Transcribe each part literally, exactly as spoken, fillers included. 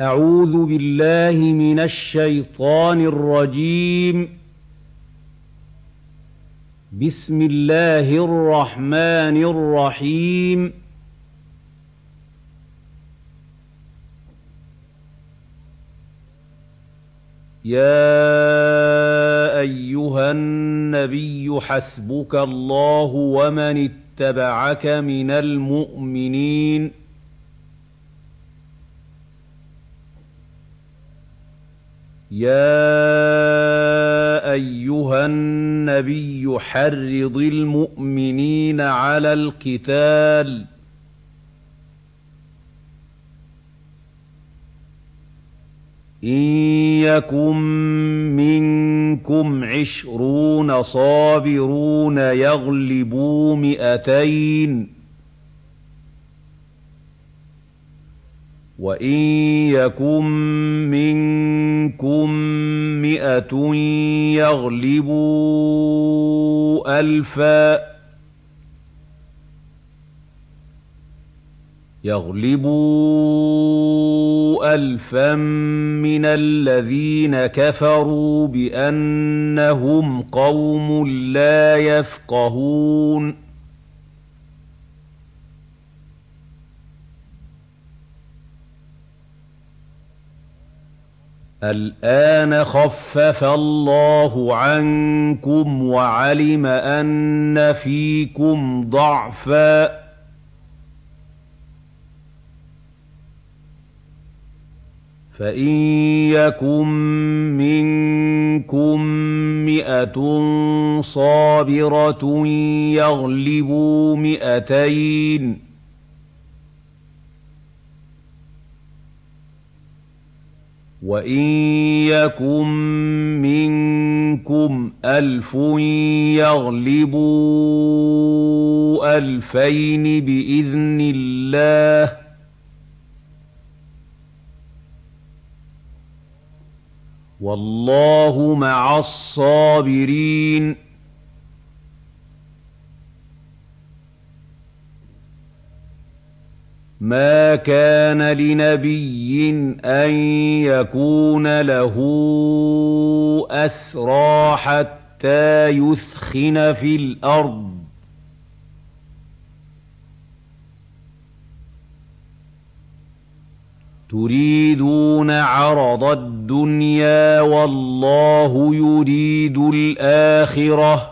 أعوذ بالله من الشيطان الرجيم. بسم الله الرحمن الرحيم. يا أيها النبي حسبك الله ومن اتبعك من المؤمنين. يا أيها النبي حرض المؤمنين على القتال إن يكن منكم عشرون صابرون يغلبوا مئتين وإن يكن منكم مئة يغلبوا ألفا يغلبوا ألفا من الذين كفروا بأنهم قوم لا يفقهون. الآن خفف الله عنكم وعلم أن فيكم ضعفا فإن يكن منكم مئة صابرة يغلبوا مئتين وإن يكن منكم ألف يغلبوا ألفين بإذن الله والله مع الصابرين. ما كان لنبي أن يكون له أسرى حتى يثخن في الأرض تريدون عرض الدنيا والله يريد الآخرة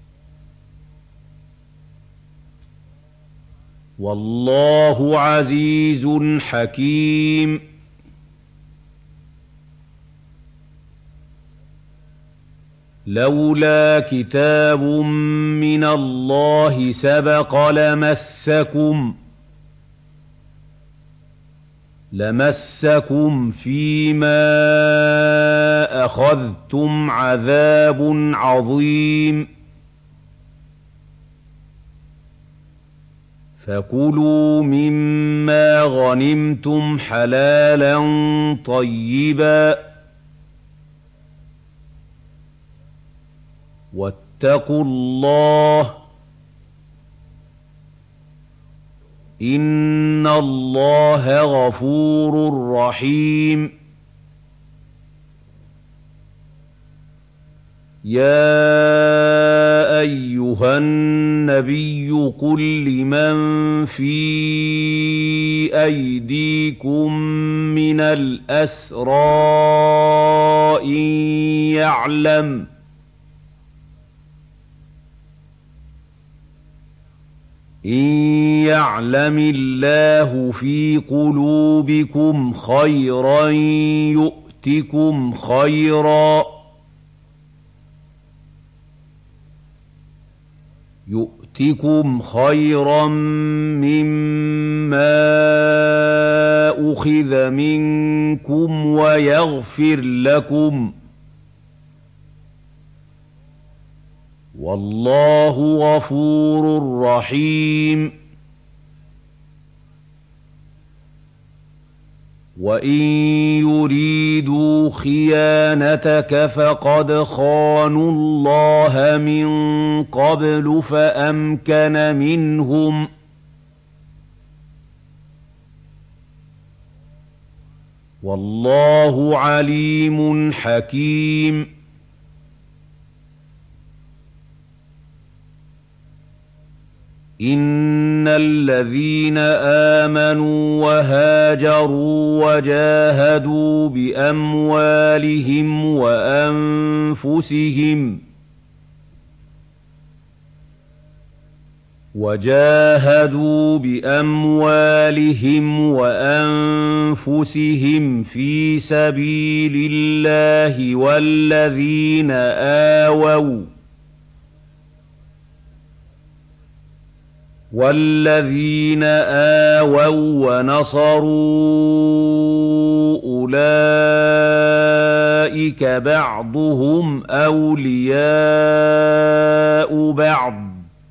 والله عزيز حكيم. لولا كتاب من الله سبق لمسكم لمسكم فيما أخذتم عذاب عظيم. فكلوا مما غنمتم حلالا طيبا واتقوا الله إن الله غفور رحيم. يا أيها النبي قل لمن في أيديكم من الأسرى إن يعلم إن يعلم الله في قلوبكم خيرا يؤتكم خيرا يؤتكم خيرا مما أخذ منكم ويغفر لكم والله غفور رحيم. وإن يريدوا خيانتك فقد خانوا الله من قبل فأمكن منهم والله عليم حكيم. إن الذين آمنوا وهاجروا وجاهدوا بأموالهم وأنفسهم وجاهدوا بأموالهم وأنفسهم في سبيل الله والذين آووا والذين آووا ونصروا أولئك بعضهم أولياء بعض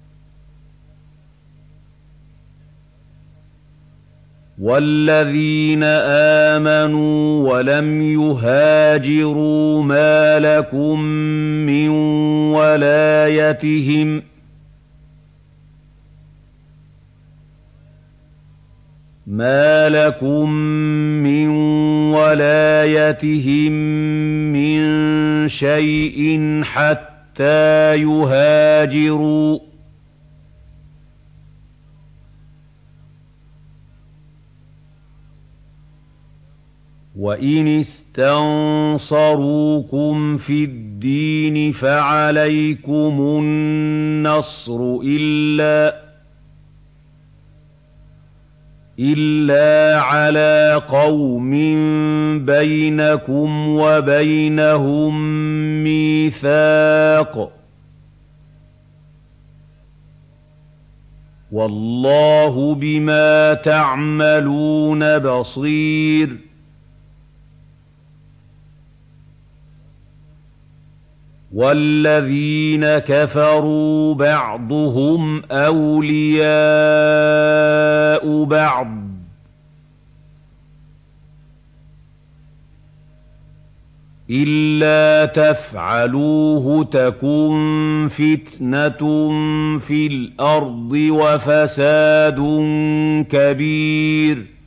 والذين آمنوا ولم يهاجروا ما لكم من ولايتهم ما لكم من ولايتهم من شيء حتى يهاجروا وإن استنصروكم في الدين فعليكم النصر إلا إلا على قوم بينكم وبينهم ميثاق والله بما تعملون بصير. والذين كفروا بعضهم أولياء بعض إلا تفعلوه تكن فتنة في الأرض وفساد كبير.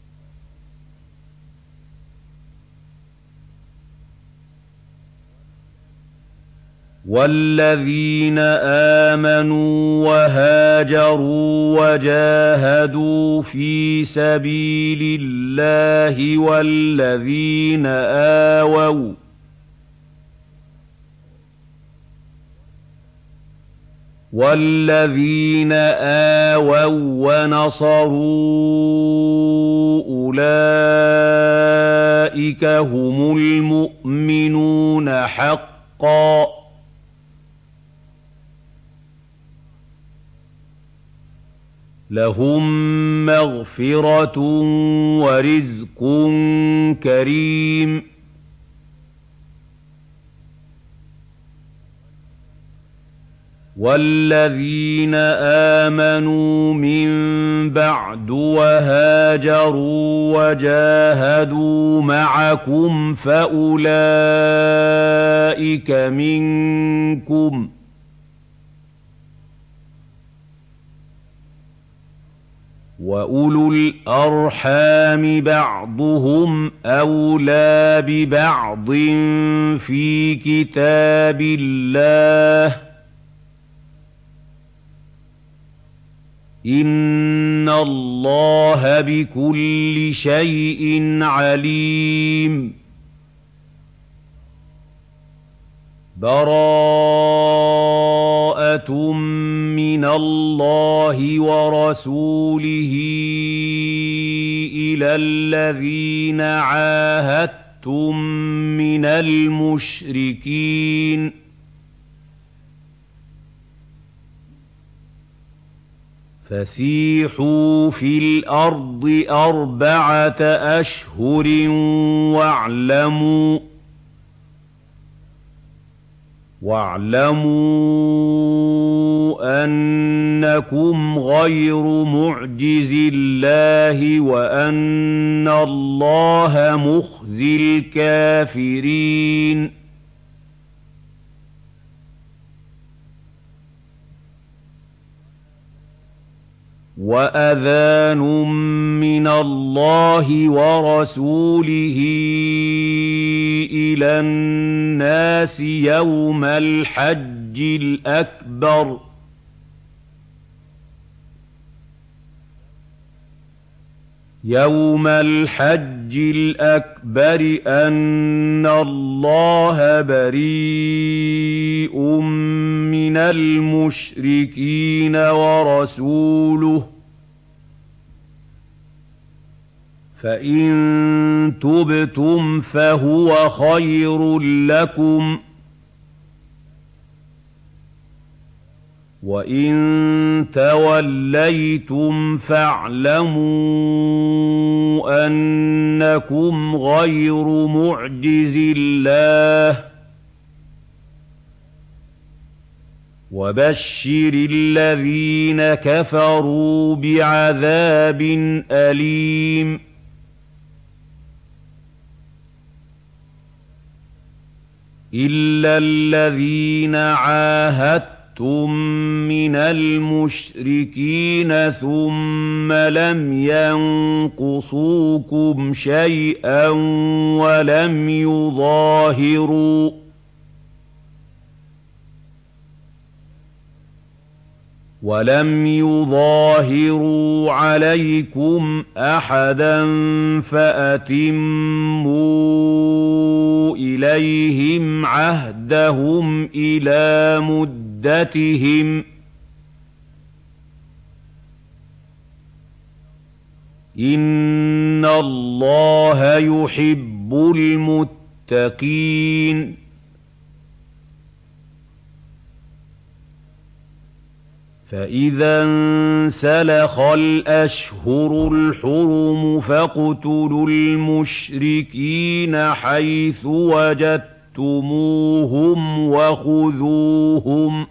والذين آمنوا وهاجروا وجاهدوا في سبيل الله والذين آووا والذين آووا ونصروا أولئك هم المؤمنون حقا لهم مغفرة ورزق كريم. والذين آمنوا من بعد وهاجروا وجاهدوا معكم فأولئك منكم وأولو الأرحام بعضهم أولى ببعض في كتاب الله إن الله بكل شيء عليم. براءة من الله ورسوله إلى الذين عاهدتم من المشركين فسيحوا في الأرض أربعة أشهر واعلموا واعلموا أنكم غير معجز الله وأن الله مخزي الكافرين. وأذان من الله ورسوله إلى الناس يوم الحج الأكبر يوم الحج الأكبر أن الله بريء من المشركين ورسوله فإن تبتم فهو خير لكم وإن توليتم فاعلموا أنكم غير معجز الله وبشر الذين كفروا بعذاب أليم إلا الذين عاهدتم من المشركين ثم لم ينقصوكم شيئا ولم يظاهروا ولم يظاهروا عليكم أحدا فأتموا إليهم عهدهم إلى مدتهم إن الله يحب المتقين فإذا انسلخ الأشهر الحرم فاقتلوا المشركين حيث وجدتموهم وخذوهم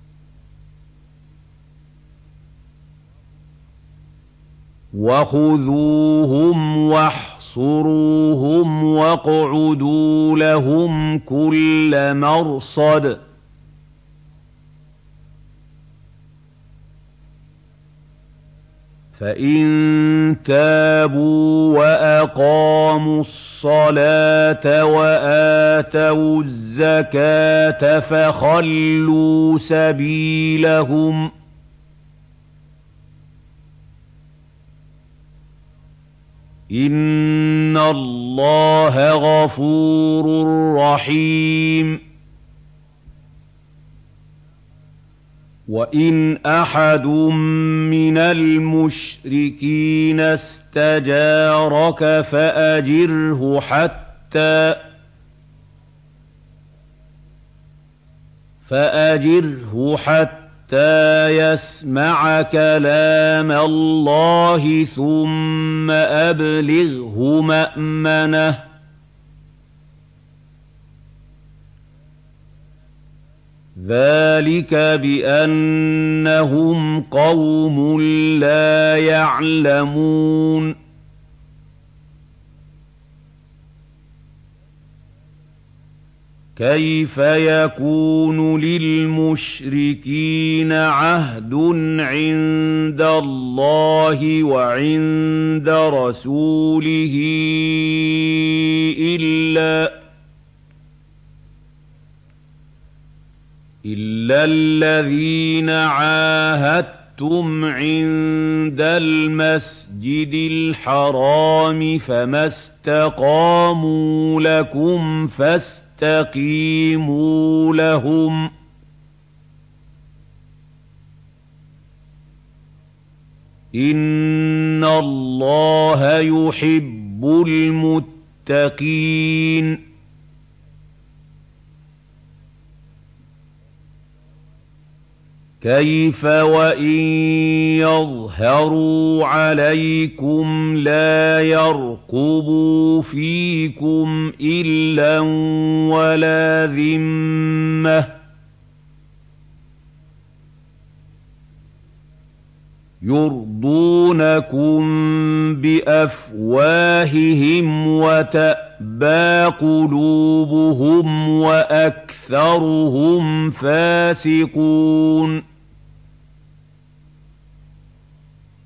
وخذوهم واحصروهم واقعدوا لهم كل مرصد فإن تابوا وأقاموا الصلاة وآتوا الزكاة فخلوا سبيلهم إن الله غفور رحيم وإن أحد من المشركين استجارك فأجره حتى فأجره حتى يسمع كلام الله ثم أبلغه مأمنه ذلك بأنهم قوم لا يعلمون كيف يكون للمشركين عهد عند الله وعند رسوله إلا إلا الذين عاهدتم عند المسجد الحرام فما استقاموا لكم فاستقيموا لهم إن الله يحب المتقين كيف وإن يظهروا عليكم لا يرقبوا فيكم إلا ولا ذمة يرضونكم بأفواههم وتأبى قلوبهم وأكثرهم فاسقون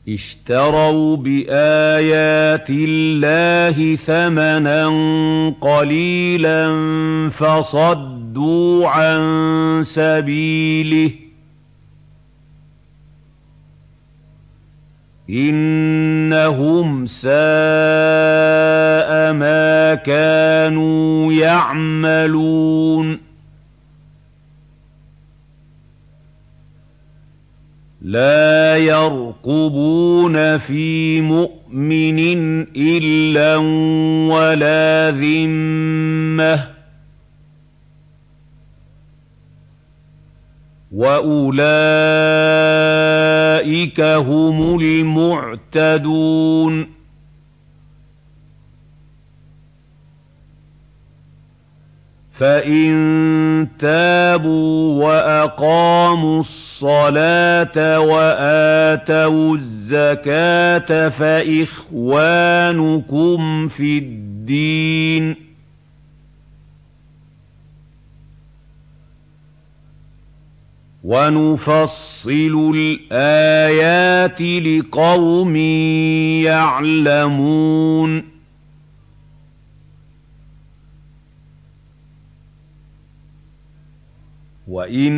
اشتروا بآيات الله ثمنا قليلا فصدوا عن سبيله إنهم ساء ما كانوا يعملون لا يرقبون في مؤمن إلا ولا ذمة وأولئك هم المعتدون فإن تابوا وأقاموا الصلاة وآتوا الزكاة فإخوانكم في الدين ونفصل الآيات لقوم يعلمون وَإِن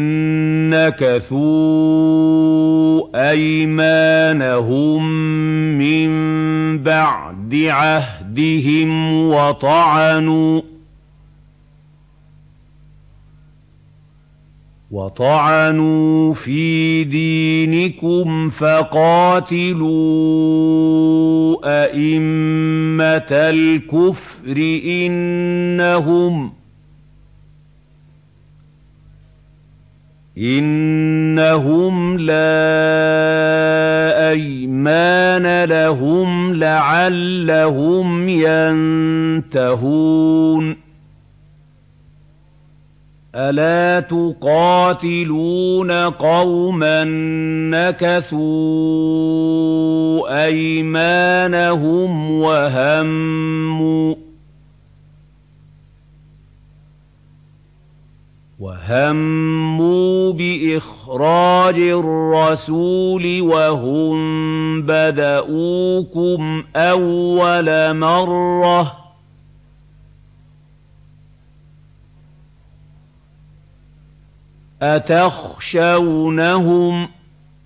نَّكَثُوا أَيْمَانَهُم مِّن بَعْدِ عَهْدِهِمْ وَطَعَنُوا وَطَعَنُوا فِي دِينِكُمْ فَقَاتِلُوا أَئِمَّةَ الْكُفْرِ إِنَّهُمْ إِنَّهُمْ لَا أَيْمَانَ لَهُمْ لَعَلَّهُمْ يَنتَهُونَ أَلَا تُقَاتِلُونَ قَوْمًا نَكَثُوا أَيْمَانَهُمْ وَهَمُّوا وَهَمُّوا بِإِخْرَاجِ الرَّسُولِ وَهُم بَدَءُوكُمْ أَوَّلَ مَرَّةٍ أَتَخْشَوْنَهُمْ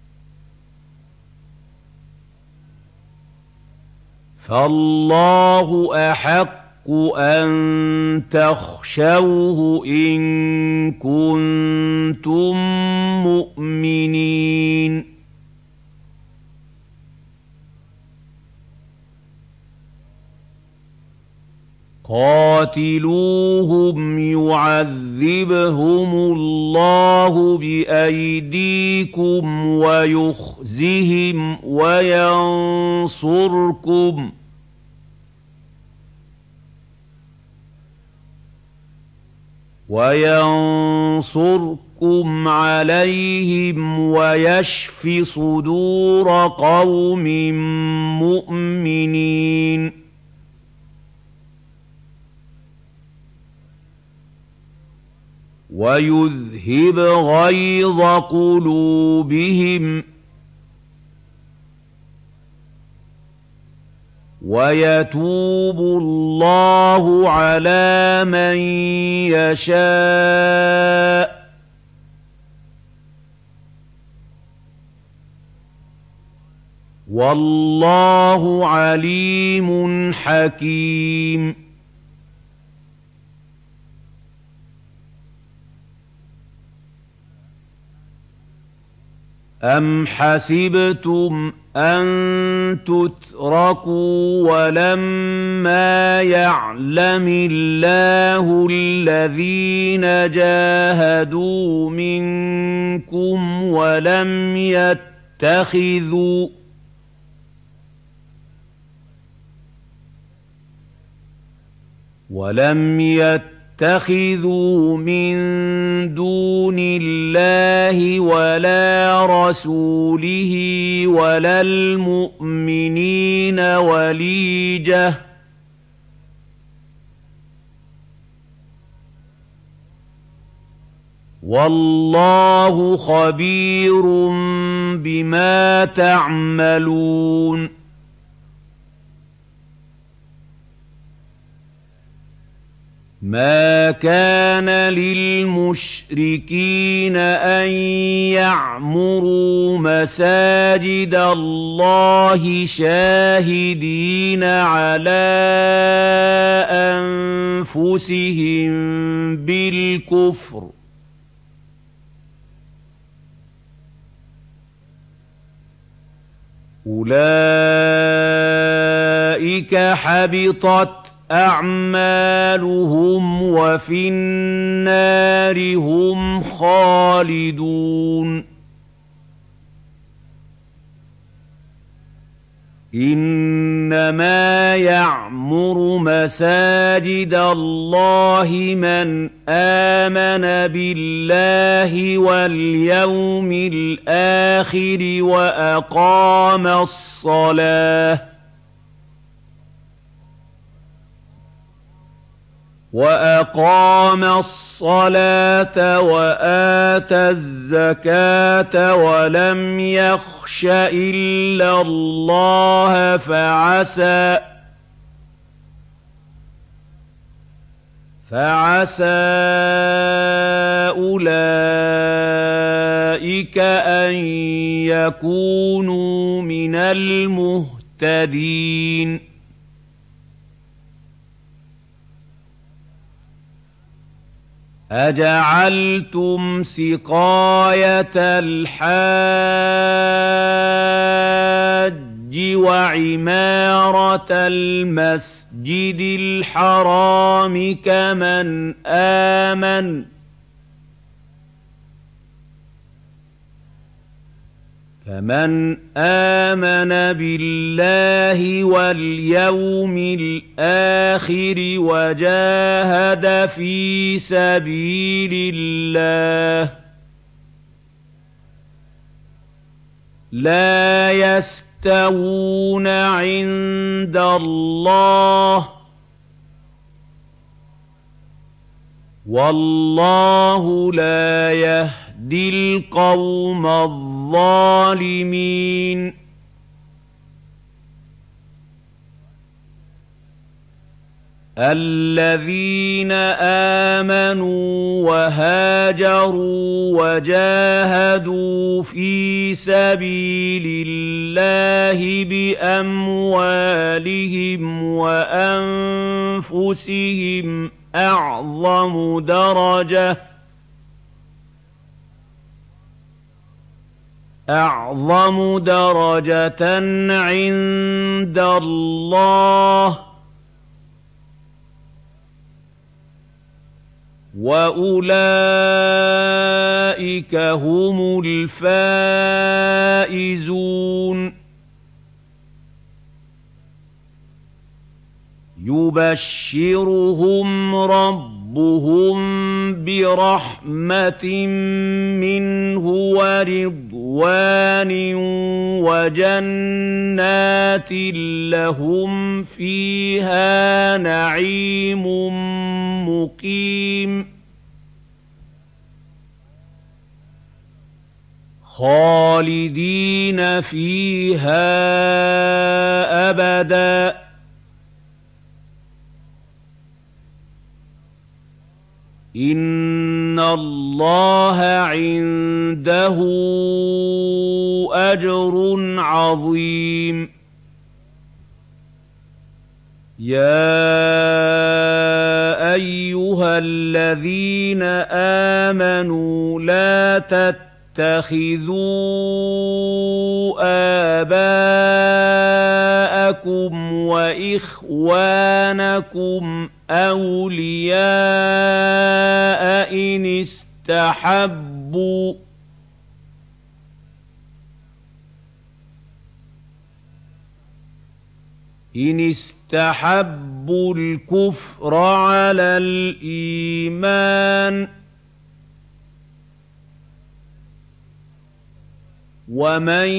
فَاللَّهُ أَحَقُّ أَن تَخْشَوْهُ إِن كُنتُم مُّؤْمِنِينَ قَاتِلُوهُمْ يُعَذِّبْهُمُ اللَّهُ بِأَيْدِيكُمْ وَيُخْزِهِمْ وَيَنصُرْكُمْ وَيَنصُرْكُمْ عَلَيْهِمْ وَيَشْفِ صُدُورَ قَوْمٍ مُّؤْمِنِينَ وَيُذْهِبْ غَيْظَ قُلُوبِهِمْ وَيَتُوبُ اللَّهُ عَلَىٰ مَن يَشَاءُ وَاللَّهُ عَلِيمٌ حَكِيمٌ أَمْ حَسِبْتُمْ أَن تُتْرَكُوا وَلَمَّا يَعْلَمِ اللَّهُ الَّذِينَ جَاهَدُوا مِنكُمْ وَلَمْ يَتَّخِذُوا وَلَمْ يَتَّخِذُوا مِن دُونِ اللَّهِ وَلَا رَسُولِهِ وَلَا الْمُؤْمِنِينَ وَلِيجَةً ۚ وَاللَّهُ خَبِيرٌ بما تعملون ما كان للمشركين أن يعمروا مساجد الله شاهدين على أنفسهم بالكفر أولئك حبطت أعمالهم وفي النار هم خالدون إنما يعمر مساجد الله من آمن بالله واليوم الآخر وأقام الصلاة وأقام الصلاة وآتى الزكاة ولم يخش إلا الله فعسى فعسى أولئك أن يكونوا من المهتدين أجعلتم سقاية الحاج وعمارة المسجد الحرام كمن آمن كمن آمن بالله واليوم الآخر وجاهد في سبيل الله لا يستوون عند الله والله لا يهدي القوم الظالمين الذين آمنوا وهاجروا وجاهدوا في سبيل الله بأموالهم وأنفسهم أعظم درجة أعظم درجة عند الله وأولئك هم الفائزون يبشرهم ربهم برحمة منه ورضوان وجنات لهم فيها نعيم مقيم خالدين فيها أبداً إن الله عنده أجر عظيم يا أيها الذين آمنوا لا تتخذوا آباءكم وإخوانكم أولياء إن استحبوا إن استحبوا الكفر على الإيمان ومن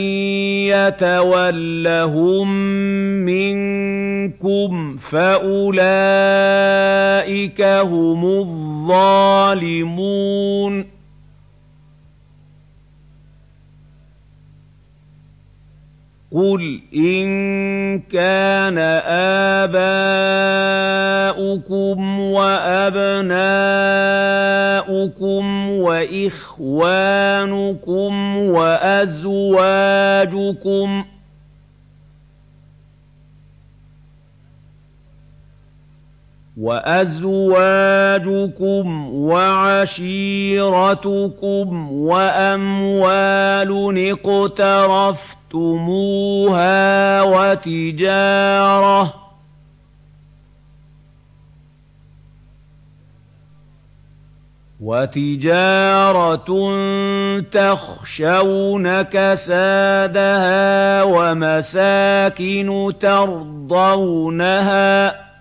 يتولهم منكم فأولئك هم الظالمون قُلْ إِن كَانَ آبَاؤُكُمْ وَأَبْنَاؤُكُمْ وَإِخْوَانُكُمْ وَأَزْوَاجُكُمْ وأزواجكم وعشيرتكم وأموال اقترفتموها وتجارة وتجارة تخشون كسادها ومساكن ترضونها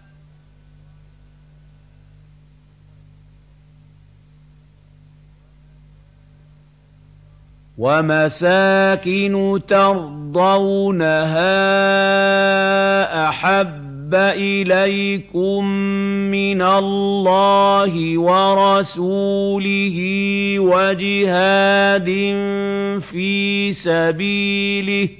ومساكن ترضونها أحب إليكم من الله ورسوله وجهاد في سبيله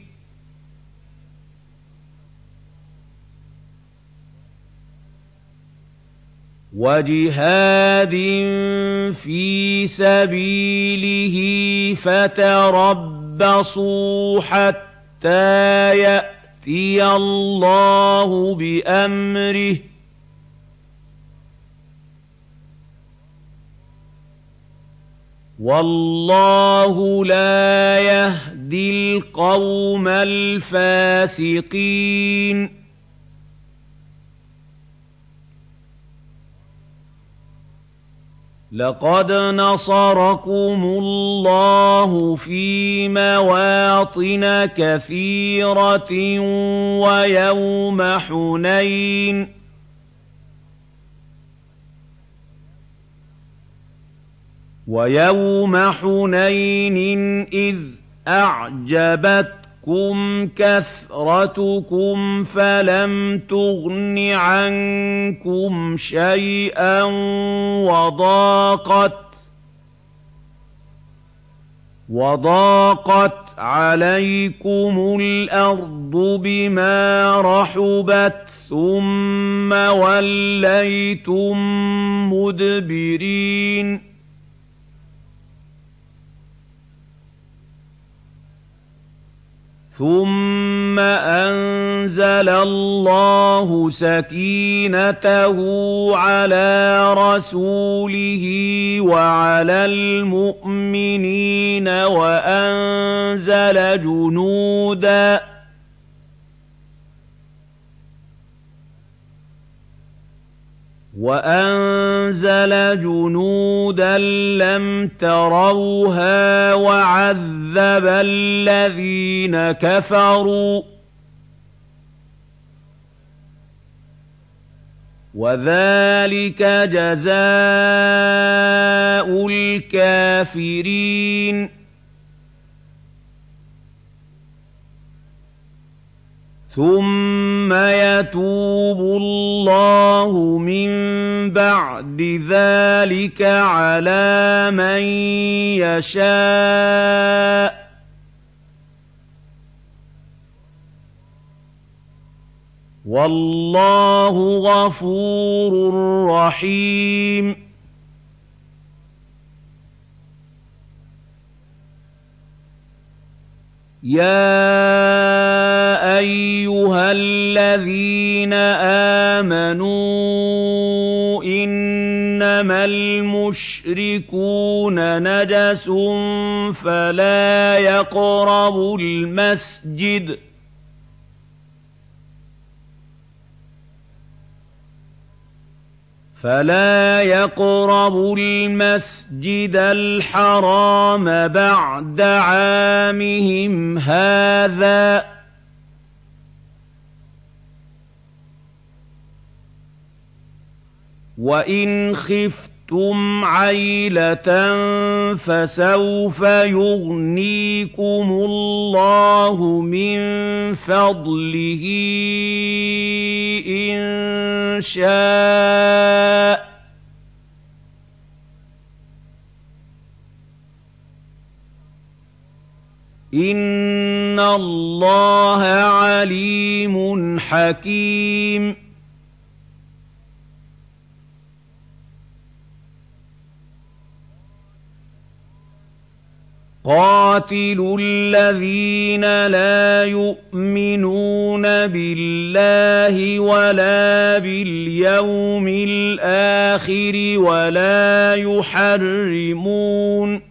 وجهاد في سبيله فتربصوا حتى يأتي الله بأمره والله لا يهدي القوم الفاسقين لقد نصركم الله في مواطن كثيرة ويوم حنين ويوم حنين إذ أعجبتكم كثرتكم فلم تغن عنكم شيئا وضاقت وضاقت عليكم الأرض بما رحبت ثم وليتم مدبرين ثم أنزل الله سكينته على رسوله وعلى المؤمنين وأنزل جنوداً وأنزل جنودا لم تروها وعذب الذين كفروا وذلك جزاء الكافرين ثم يتوب الله من بعد ذلك على من يشاء والله غفور رحيم يا أيها الذين آمنوا إنما المشركون نجس فلا يقربوا المسجد فلا يقربوا المسجد الحرام بعد عامهم هذا وإن خفتم عيلة فسوف يغنيكم الله من فضله إن شاء إن إِنَّ اللَّهَ عَلِيمٌ حَكِيمٌ قَاتِلُوا الَّذِينَ لَا يُؤْمِنُونَ بِاللَّهِ وَلَا بِالْيَوْمِ الْآخِرِ وَلَا يُحَرِّمُونَ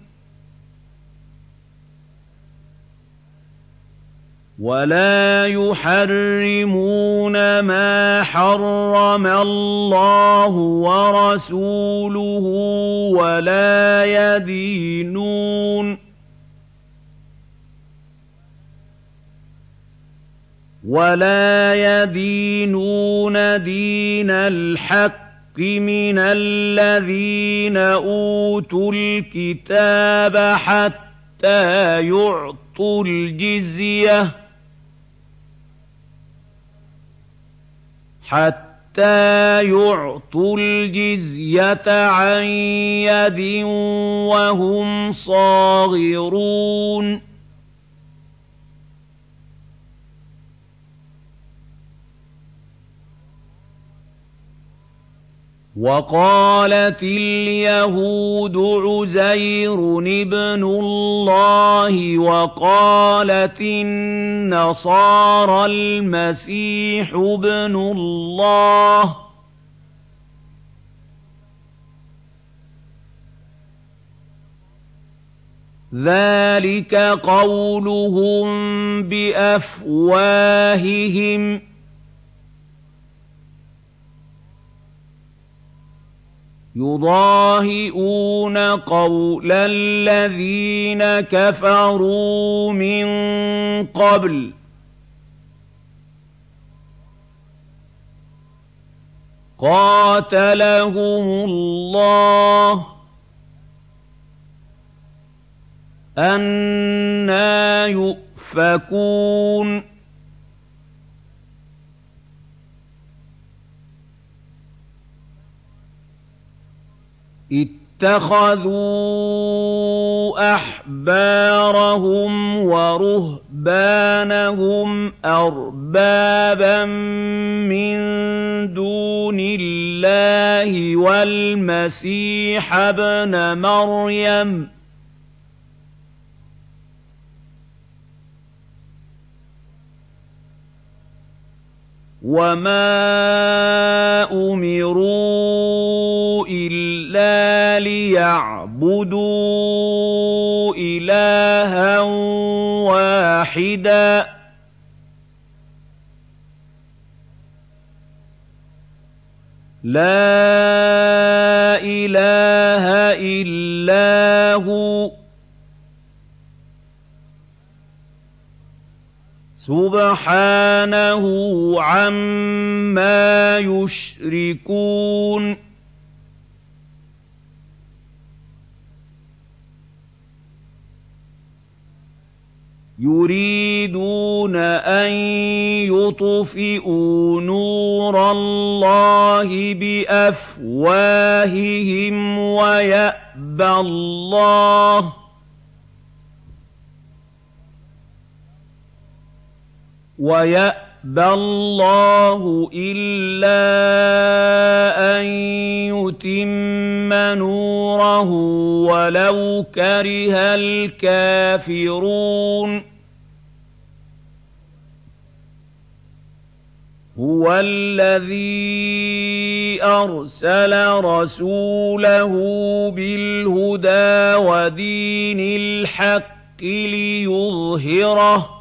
وَلَا يُحَرِّمُونَ مَا حَرَّمَ اللَّهُ وَرَسُولُهُ وَلَا يَدِينُونَ وَلَا يَدِينُونَ دِينَ الْحَقِّ مِنَ الَّذِينَ أُوتُوا الْكِتَابَ حَتَّىٰ يُعْطُوا الْجِزْيَةَ حَتَّىٰ يُعْطُوا الْجِزْيَةَ عَن يَدٍ وَهُمْ صَاغِرُونَ وَقَالَتِ الْيَهُودُ عُزَيْرٌ ابْنُ اللَّهِ وَقَالَتِ النَّصَارَى الْمَسِيحُ ابْنُ اللَّهِ ۖ ذَٰلِكَ قَوْلُهُم بِأَفْوَاهِهِمْ ۖ يُضَاهِئُونَ قَوْلَ الَّذِينَ كَفَرُوا مِن قَبْلُ ۚ قَاتَلَهُمُ اللَّهُ ۚ أَنَّىٰ يُؤْفَكُونَ اتَّخَذُوا أَحْبَارَهُمْ وَرُهْبَانَهُمْ أَرْبَابًا مِّن دُونِ اللَّهِ وَالْمَسِيحَ ابْنَ مَرْيَمَ ۚ وَمَا أُمِرُوا إِلَّا لِيَعْبُدُوا إِلَٰهًا وَاحِدًا ۖ لَا إِلَٰهَ إِلَّا هُوَ ۚ سُبْحَانَهُ عَمَّا يُشْرِكُونَ يُرِيدُونَ أَن يُطْفِئُوا نُورَ اللَّهِ بِأَفْوَاهِهِمْ وَيَأْبَى اللَّهُ وَيَأْبَى اللَّهُ إِلَّا أَن يُتِمَّ نُورَهُ وَلَوْ كَرِهَ الْكَافِرُونَ هُوَ الَّذِي أَرْسَلَ رَسُولَهُ بِالْهُدَىٰ وَدِينِ الْحَقِّ لِيُظْهِرَهُ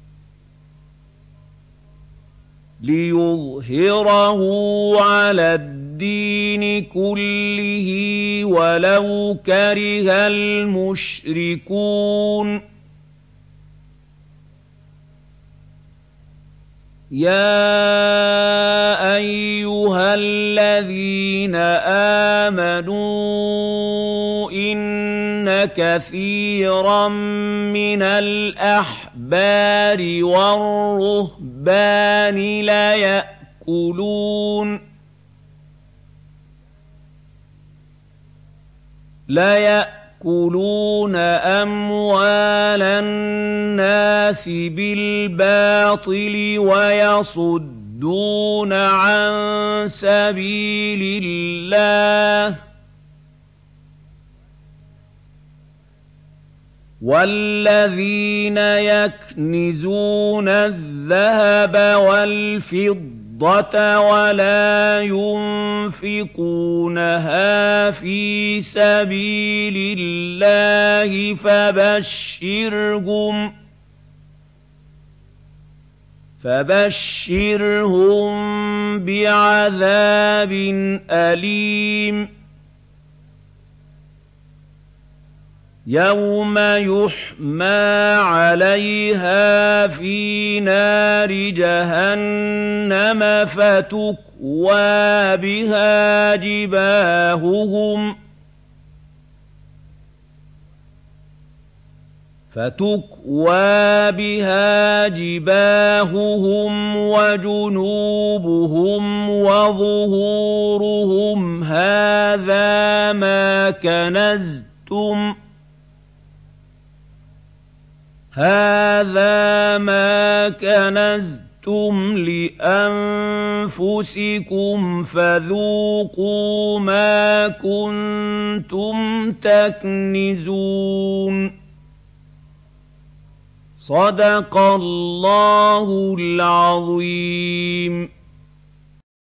لِيُظْهِرَهُ عَلَى الدِّينِ كُلِّهِ وَلَوْ كَرِهَ الْمُشْرِكُونَ يَا أَيُّهَا الَّذِينَ آمَنُوا إِنَّ كَثِيرًا مِّنَ الْأَحْبَارِ وَالرُّهْبَانِ لَيَأْكُلُونَ يَأْكُلُونَ أَمْوَالَ النَّاسِ بِالْبَاطِلِ وَيَصُدُّونَ عَن سَبِيلِ اللَّهِ وَالَّذِينَ يَكْنِزُونَ الذَّهَبَ وَالْفِضَّةَ وَلَا يُنفِقُونَهَا فِي سَبِيلِ اللَّهِ فَبَشِّرْهُم فَبَشِّرْهُم بِعَذَابٍ أَلِيمٍ يَوْمَ يُحْمَىٰ عَلَيْهَا فِي نَارِ جَهَنَّمَ فَتُكْوَىٰ بِهَا جِبَاهُهُمْ فَتُكْوَىٰ بِهَا جِبَاهُهُمْ وَجُنُوبُهُمْ وَظُهُورُهُمْ هَٰذَا مَا كَنَزْتُمْ هَٰذَا مَا كَنَزْتُمْ لِأَنفُسِكُمْ فَذُوقُوا مَا كُنتُمْ تَكْنِزُونَ صدق الله العظيم.